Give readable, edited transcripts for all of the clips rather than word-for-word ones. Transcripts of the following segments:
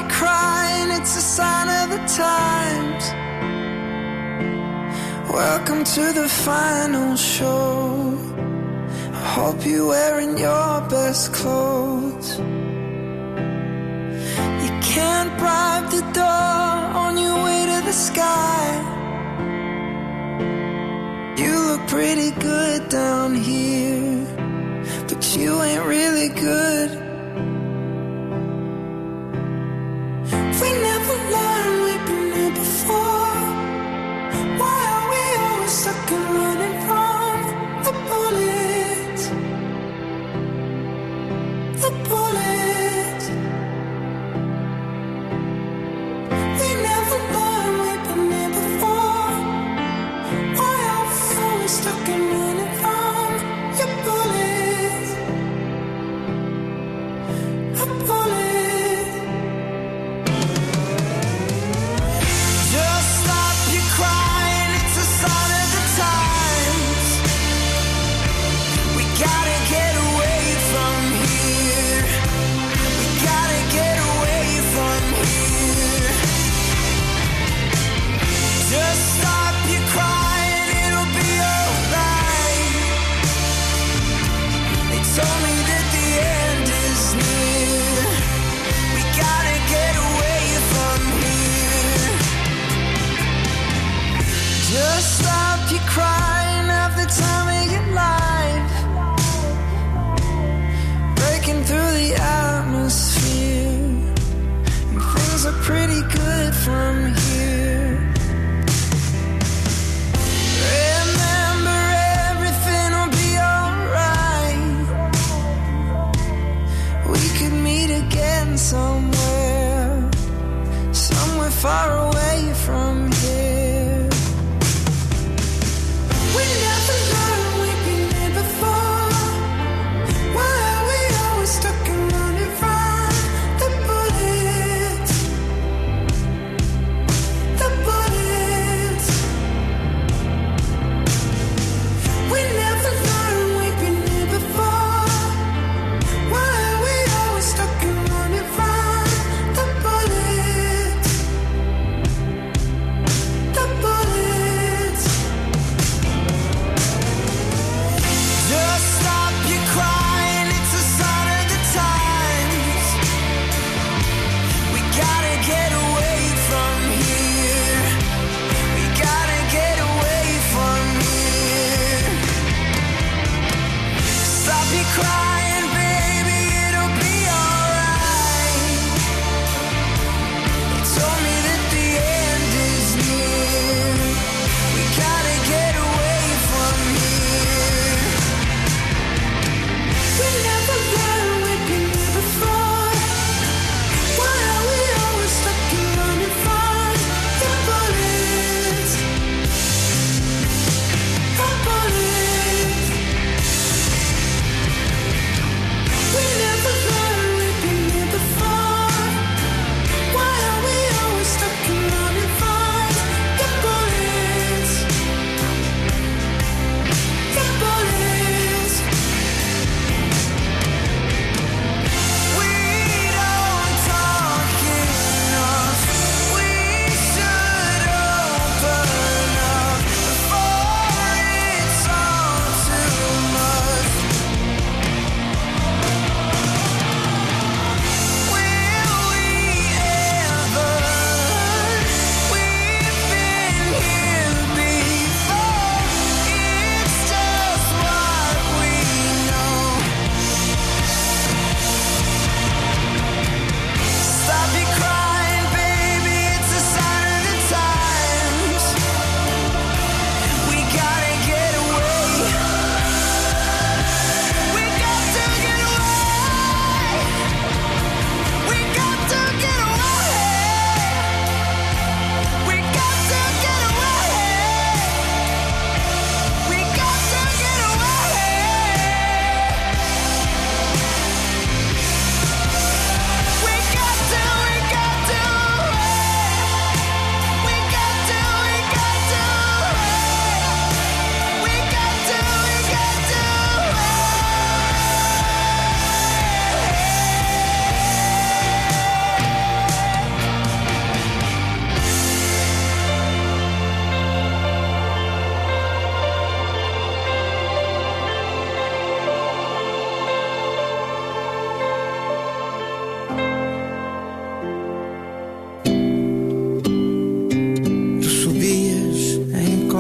crying, it's a sign of the times. Welcome to the final show. I hope you're wearing your best clothes. You can't bribe the door on your way to the sky. You look pretty good down here, but you ain't really good. We never learned, we've been here before. Why are we always stuck and running from the bullets? The bullets. We never learned, we've been here before. Why are we always stuck and running from your bullets? The bullets. Just stop your crying, have the time of your life. Breaking through the atmosphere, and things are pretty good from here. Remember, everything will be alright. We could meet again somewhere, somewhere far away from here. We never learned.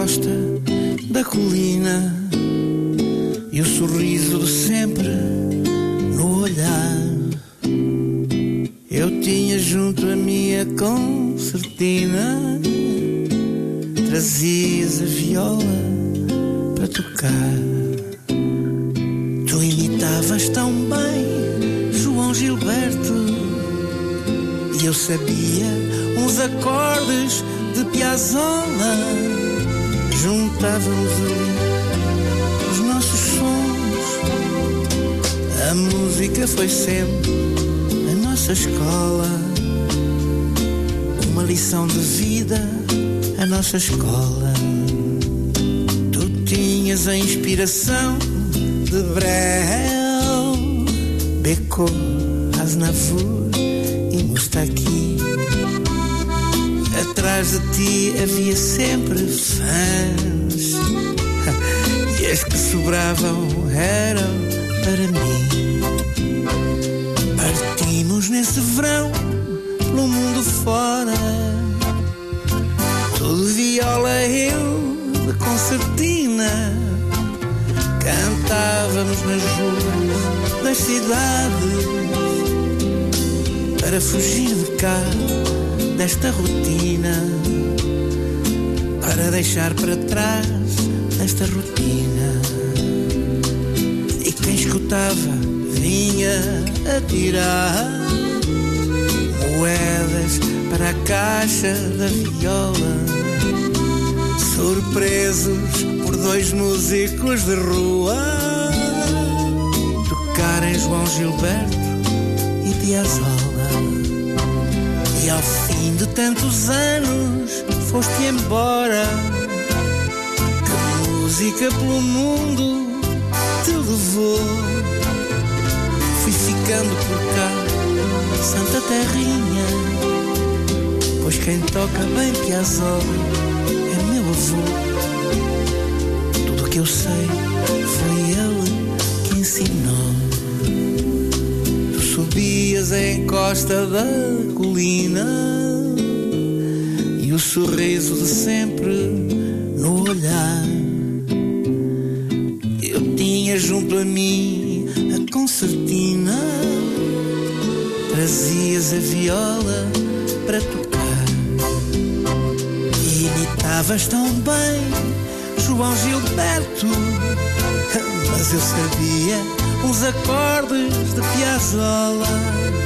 encosta da colina e o sorriso de sempre no olhar. Eu tinha junto a minha concertina, trazias a viola para tocar. Tu imitavas tão bem João Gilberto e eu sabia uns acordes de Piazzolla. Juntávamos ali os nossos sons. A música foi sempre a nossa escola, uma lição de vida, a nossa escola. Tu tinhas a inspiração de Brel, Becot, Aznavour e Moustaki. Atrás de ti havia sempre fãs e as que sobravam eram para mim. Partimos nesse verão pelo mundo fora, tu de viola, eu de concertina. Cantávamos nas ruas das cidades para fugir de cá, desta rotina, para deixar para trás esta rotina. E quem escutava vinha a tirar moedas para a caixa da viola, surpresos por dois músicos de rua tocarem João Gilberto e Piazzolla. E ao fim de tantos anos foste embora, que música pelo mundo te levou. Fui ficando por cá, Santa Terrinha, pois quem toca bem Piazzolla é meu avô. Tudo o que eu sei foi ele que ensinou. Tu subias a encosta da colina e o sorriso de sempre no olhar. Eu tinha junto a mim a concertina, trazias a viola para tocar e imitavas tão bem João Gilberto, mas eu sabia uns acordes de Piazzolla.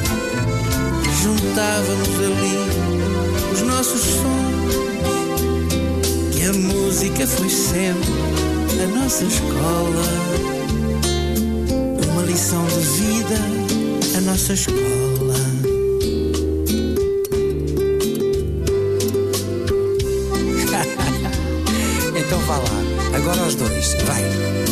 Juntávamos ali os nossos sons, que a música foi sempre a nossa escola, uma lição de vida, a nossa escola. Então vá lá, agora os dois, vai.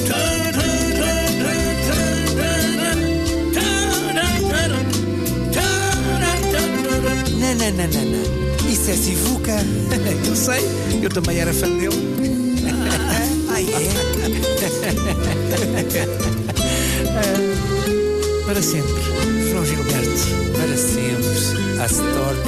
Não, isso é Sivuca. Eu sei, eu também era fã dele. Ah, é? Para sempre, João Gilberto. Para sempre, Astor